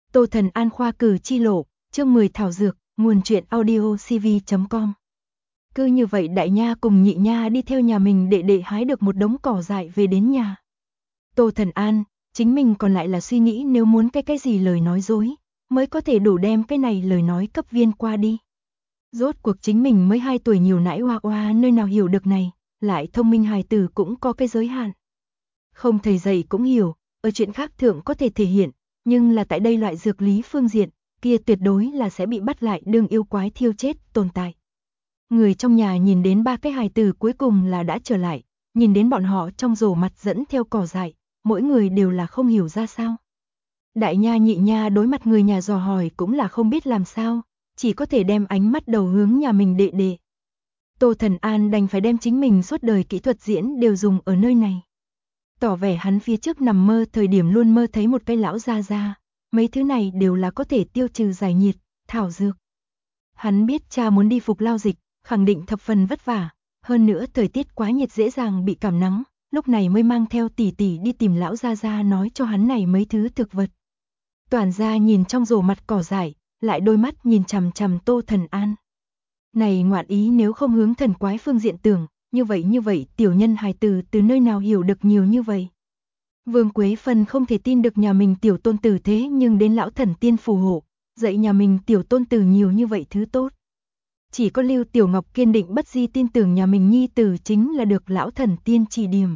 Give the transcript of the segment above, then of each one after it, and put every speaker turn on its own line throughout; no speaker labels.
Tô Thần An khoa cử chi lộ, chương 10 thảo dược, nguồn truyện audio cv.com. Cứ như vậy đại nha cùng nhị nha đi theo nhà mình đệ đệ hái được một đống cỏ dại về đến nhà. Tô Thần An, chính mình còn lại là suy nghĩ nếu muốn cái gì lời nói dối, mới có thể đủ đem cái này lời nói cấp viên qua đi. Rốt cuộc chính mình mới 2 tuổi nhiều nãi oa oa nơi nào hiểu được này, lại thông minh hài tử cũng có cái giới hạn. Không thầy dạy cũng hiểu, ở chuyện khác thượng có thể thể hiện, nhưng là tại đây loại dược lý phương diện, kia tuyệt đối là sẽ bị bắt lại đương yêu quái thiêu chết tồn tại. Người trong nhà nhìn đến 3 cái hài tử cuối cùng là đã trở lại, nhìn đến bọn họ trong rổ mặt dẫn theo cỏ dại, mỗi người đều là không hiểu ra sao. Đại nha nhị nha đối mặt người nhà dò hỏi cũng là không biết làm sao, chỉ có thể đem ánh mắt đầu hướng nhà mình đệ đệ. Tô Thần An đành phải đem chính mình suốt đời kỹ thuật diễn đều dùng ở nơi này. Tỏ vẻ hắn phía trước nằm mơ thời điểm luôn mơ thấy một cái lão gia gia, mấy thứ này đều là có thể tiêu trừ giải nhiệt, thảo dược. Hắn biết cha muốn đi phục lao dịch, khẳng định thập phần vất vả, hơn nữa thời tiết quá nhiệt dễ dàng bị cảm nắng, lúc này mới mang theo tỷ tỷ đi tìm lão gia gia nói cho hắn này mấy thứ thực vật. Toàn gia nhìn trong rổ mặt cỏ dại, lại đôi mắt nhìn chằm chằm Tô Thần An. Này ngoạn ý nếu không hướng thần quái phương diện tưởng, như vậy tiểu nhân hài tử từ nơi nào hiểu được nhiều như vậy. Vương Quế Phân không thể tin được nhà mình tiểu tôn tử thế nhưng đến lão thần tiên phù hộ, dạy nhà mình tiểu tôn tử nhiều như vậy thứ tốt. Chỉ có Lưu Tiểu Ngọc kiên định bất di tin tưởng nhà mình nhi tử chính là được lão thần tiên chỉ điểm.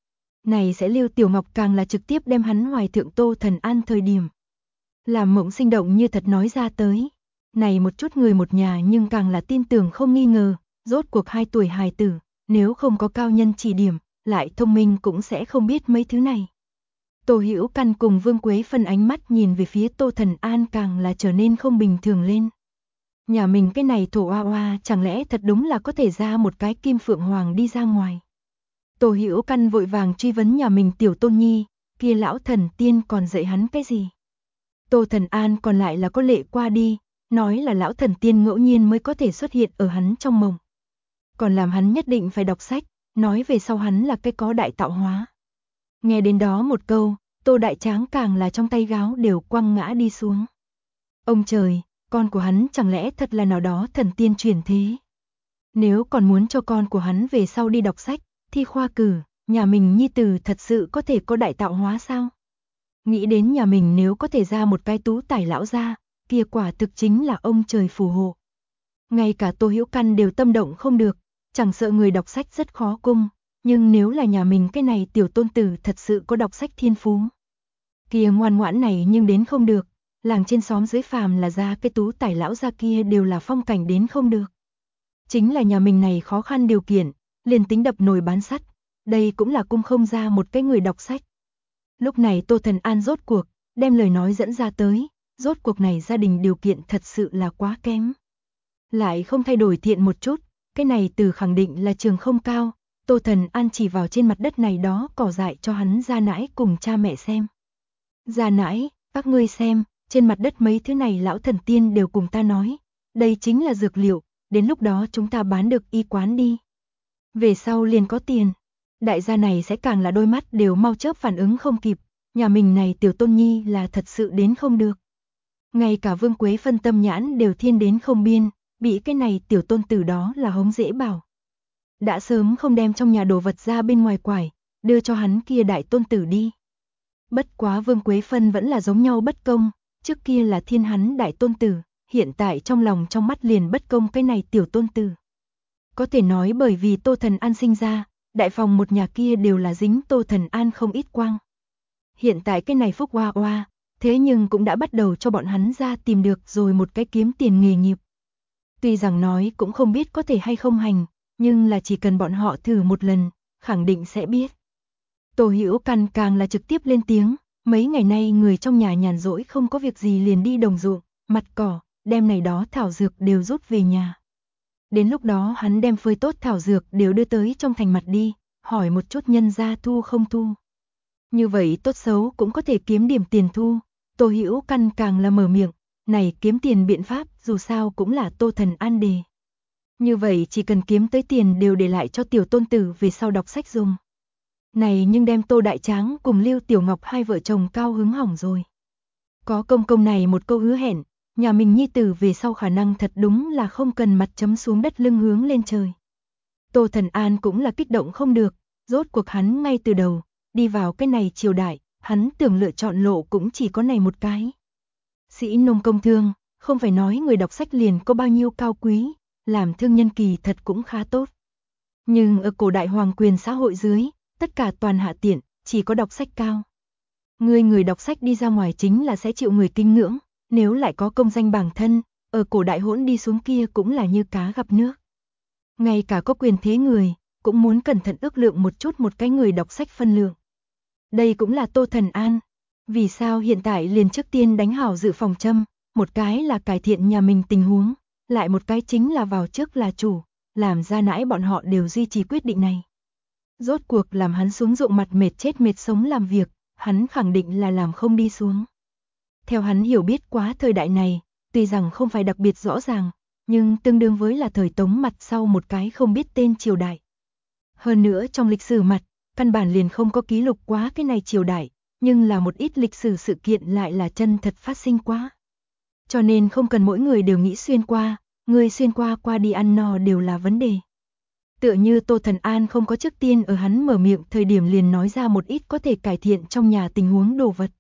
Này sẽ Lưu Tiểu Ngọc càng là trực tiếp đem hắn hoài thượng Tô Thần An thời điểm. Làm mộng sinh động như thật nói ra tới. Này một chút người một nhà nhưng càng là tin tưởng không nghi ngờ, rốt cuộc 2 tuổi hài tử, nếu không có cao nhân chỉ điểm, lại thông minh cũng sẽ không biết mấy thứ này. Tô Hữu Căn cùng Vương Quế Phân ánh mắt nhìn về phía Tô Thần An càng là trở nên không bình thường lên. Nhà mình cái này thổ oa oa chẳng lẽ thật đúng là có thể ra một cái kim phượng hoàng đi ra ngoài. Tô Hữu Căn vội vàng truy vấn nhà mình tiểu tôn nhi, kia lão thần tiên còn dạy hắn cái gì. Tô Thần An còn lại là có lệ qua đi, nói là lão thần tiên ngẫu nhiên mới có thể xuất hiện ở hắn trong mộng. Còn làm hắn nhất định phải đọc sách, nói về sau hắn là cái có đại tạo hóa. Nghe đến đó một câu, Tô Đại Tráng càng là trong tay gáo đều quăng ngã đi xuống. Ông trời, con của hắn chẳng lẽ thật là nào đó thần tiên truyền thế. Nếu còn muốn cho con của hắn về sau đi đọc sách, thi khoa cử, nhà mình nhi tử thật sự có thể có đại tạo hóa sao? Nghĩ đến nhà mình nếu có thể ra một cái tú tài lão ra, kia quả thực chính là ông trời phù hộ. Ngay cả Tô Hữu Căn đều tâm động không được, chẳng sợ người đọc sách rất khó cung, nhưng nếu là nhà mình cái này tiểu tôn tử thật sự có đọc sách thiên phú. Kia ngoan ngoãn này nhưng đến không được, làng trên xóm dưới phàm là ra cái tú tài lão ra kia đều là phong cảnh đến không được. Chính là nhà mình này khó khăn điều kiện, liền tính đập nồi bán sắt, đây cũng là cung không ra một cái người đọc sách. Lúc này Tô Thần An rốt cuộc, đem lời nói dẫn ra tới, rốt cuộc này gia đình điều kiện thật sự là quá kém. Lại không thay đổi thiện một chút, cái này từ khẳng định là trường không cao, Tô Thần An chỉ vào trên mặt đất này đó cỏ dại cho hắn gia nãi cùng cha mẹ xem. Gia nãi, các ngươi xem, trên mặt đất mấy thứ này lão thần tiên đều cùng ta nói, đây chính là dược liệu, đến lúc đó chúng ta bán được y quán đi. Về sau liền có tiền. Đại gia này sẽ càng là đôi mắt đều mau chớp phản ứng không kịp, nhà mình này tiểu tôn nhi là thật sự đến không được. Ngay cả Vương Quế Phân tâm nhãn đều thiên đến không biên, bị cái này tiểu tôn tử đó là hống dễ bảo. Đã sớm không đem trong nhà đồ vật ra bên ngoài quải, đưa cho hắn kia đại tôn tử đi. Bất quá Vương Quế Phân vẫn là giống nhau bất công, trước kia là thiên hắn đại tôn tử, hiện tại trong lòng trong mắt liền bất công cái này tiểu tôn tử. Có thể nói bởi vì Tô Thần An sinh ra, đại phòng một nhà kia đều là dính Tô Thần An không ít quang. Hiện tại cái này phúc oa oa, thế nhưng cũng đã bắt đầu cho bọn hắn ra tìm được rồi một cái kiếm tiền nghề nghiệp. Tuy rằng nói cũng không biết có thể hay không hành, nhưng là chỉ cần bọn họ thử một lần, khẳng định sẽ biết. Tô Hữu Căn càng là trực tiếp lên tiếng, mấy ngày nay người trong nhà nhàn rỗi không có việc gì liền đi đồng ruộng, mặt cỏ, đem này đó thảo dược đều rút về nhà. Đến lúc đó hắn đem phơi tốt thảo dược đều đưa tới trong thành mặt đi, hỏi một chút nhân gia thu không thu. Như vậy tốt xấu cũng có thể kiếm điểm tiền thu, Tô Hữu Căn càng là mở miệng, này kiếm tiền biện pháp dù sao cũng là Tô Thần An đề. Như vậy chỉ cần kiếm tới tiền đều để lại cho tiểu tôn tử về sau đọc sách dùng. Này nhưng đem Tô Đại Tráng cùng Lưu Tiểu Ngọc 2 vợ chồng cao hứng hỏng rồi. Có công công này một câu hứa hẹn, nhà mình nhi tử về sau khả năng thật đúng là không cần mặt chấm xuống đất lưng hướng lên trời. Tô Thần An cũng là kích động không được, rốt cuộc hắn ngay từ đầu, đi vào cái này triều đại, hắn tưởng lựa chọn lộ cũng chỉ có này một cái. Sĩ nông công thương, không phải nói người đọc sách liền có bao nhiêu cao quý, làm thương nhân kỳ thật cũng khá tốt. Nhưng ở cổ đại hoàng quyền xã hội dưới, tất cả toàn hạ tiện, chỉ có đọc sách cao. Người đọc sách đi ra ngoài chính là sẽ chịu người kính ngưỡng, nếu lại có công danh bảng thân, ở cổ đại hỗn đi xuống kia cũng là như cá gặp nước. Ngay cả có quyền thế người, cũng muốn cẩn thận ước lượng một chút một cái người đọc sách phân lượng. Đây cũng là Tô Thần An. Vì sao hiện tại liền trước tiên đánh hảo dự phòng châm, một cái là cải thiện nhà mình tình huống, lại một cái chính là vào trước là chủ, làm ra nãy bọn họ đều duy trì quyết định này. Rốt cuộc làm hắn xuống ruộng mặt mệt chết mệt sống làm việc, hắn khẳng định là làm không đi xuống. Theo hắn hiểu biết quá thời đại này, tuy rằng không phải đặc biệt rõ ràng, nhưng tương đương với là thời Tống mặt sau một cái không biết tên triều đại. Hơn nữa trong lịch sử mặt, căn bản liền không có ký lục quá cái này triều đại, nhưng là một ít lịch sử sự kiện lại là chân thật phát sinh quá. Cho nên không cần mỗi người đều nghĩ xuyên qua, người xuyên qua qua đi ăn no đều là vấn đề. Tựa như Tô Thần An không có trước tiên ở hắn mở miệng thời điểm liền nói ra một ít có thể cải thiện trong nhà tình huống đồ vật,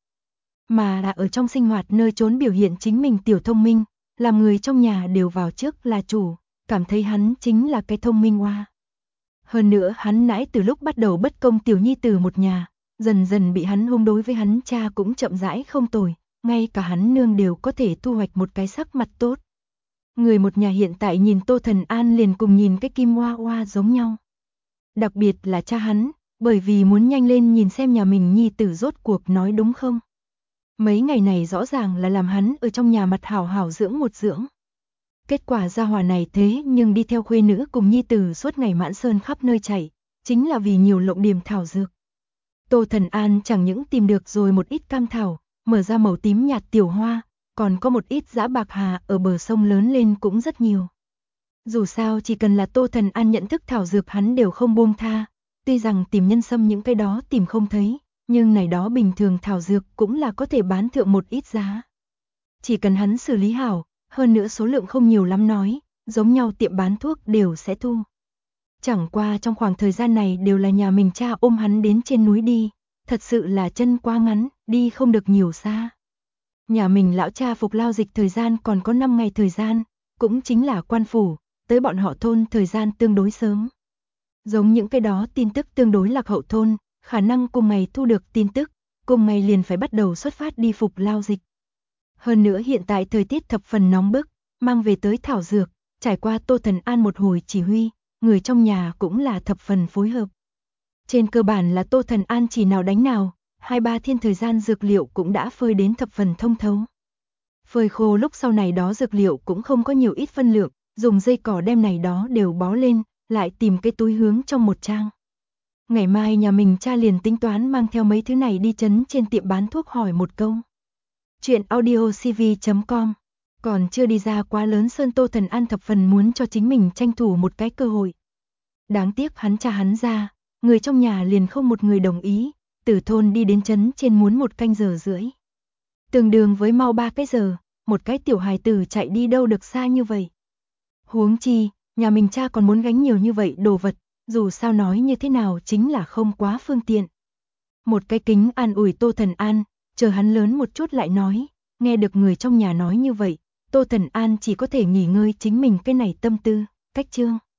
mà là ở trong sinh hoạt nơi trốn biểu hiện chính mình tiểu thông minh, làm người trong nhà đều vào trước là chủ, cảm thấy hắn chính là cái thông minh oa. Hơn nữa hắn nãy từ lúc bắt đầu bất công tiểu nhi tử một nhà, dần dần bị hắn hung đối với hắn cha cũng chậm rãi không tồi, ngay cả hắn nương đều có thể thu hoạch một cái sắc mặt tốt. Người một nhà hiện tại nhìn Tô Thần An liền cùng nhìn cái kim hoa hoa giống nhau. Đặc biệt là cha hắn, bởi vì muốn nhanh lên nhìn xem nhà mình nhi tử rốt cuộc nói đúng không. Mấy ngày này rõ ràng là làm hắn ở trong nhà mặt hảo hảo dưỡng một dưỡng. Kết quả gia hỏa này thế nhưng đi theo khuê nữ cùng nhi tử suốt ngày mãn sơn khắp nơi chạy, chính là vì nhiều lộng điểm thảo dược. Tô Thần An chẳng những tìm được rồi một ít cam thảo, mở ra màu tím nhạt tiểu hoa, còn có một ít dã bạc hà ở bờ sông lớn lên cũng rất nhiều. Dù sao chỉ cần là Tô Thần An nhận thức thảo dược hắn đều không buông tha, tuy rằng tìm nhân sâm những cái đó tìm không thấy, nhưng này đó bình thường thảo dược cũng là có thể bán thượng một ít giá. Chỉ cần hắn xử lý hảo, hơn nữa số lượng không nhiều lắm nói, giống nhau tiệm bán thuốc đều sẽ thu. Chẳng qua trong khoảng thời gian này đều là nhà mình cha ôm hắn đến trên núi đi, thật sự là chân quá ngắn, đi không được nhiều xa. Nhà mình lão cha phục lao dịch thời gian còn có 5 ngày thời gian, cũng chính là quan phủ, tới bọn họ thôn thời gian tương đối sớm. Giống những cái đó tin tức tương đối lạc hậu thôn, khả năng cùng ngày thu được tin tức, cùng ngày liền phải bắt đầu xuất phát đi phục lao dịch. Hơn nữa hiện tại thời tiết thập phần nóng bức, mang về tới thảo dược, trải qua Tô Thần An một hồi chỉ huy, người trong nhà cũng là thập phần phối hợp. Trên cơ bản là Tô Thần An chỉ nào đánh nào, 2-3 thiên thời gian dược liệu cũng đã phơi đến thập phần thông thấu. Phơi khô lúc sau này đó dược liệu cũng không có nhiều ít phân lượng, dùng dây cỏ đem này đó đều bó lên, lại tìm cái túi hướng trong một trang. Ngày mai nhà mình cha liền tính toán mang theo mấy thứ này đi trấn trên tiệm bán thuốc hỏi một câu. Chuyện audiocv.com. Còn chưa đi ra quá lớn sơn Tô Thần An thập phần muốn cho chính mình tranh thủ một cái cơ hội. Đáng tiếc hắn cha hắn ra, người trong nhà liền không một người đồng ý, từ thôn đi đến trấn trên muốn 1 canh giờ rưỡi. Tương đương với mau 3 cái giờ, một cái tiểu hài tử chạy đi đâu được xa như vậy. Huống chi, nhà mình cha còn muốn gánh nhiều như vậy đồ vật, dù sao nói như thế nào chính là không quá phương tiện. Một cái kính an ủi Tô Thần An, chờ hắn lớn một chút lại nói, nghe được người trong nhà nói như vậy, Tô Thần An chỉ có thể nghỉ ngơi chính mình cái này tâm tư, cách chương.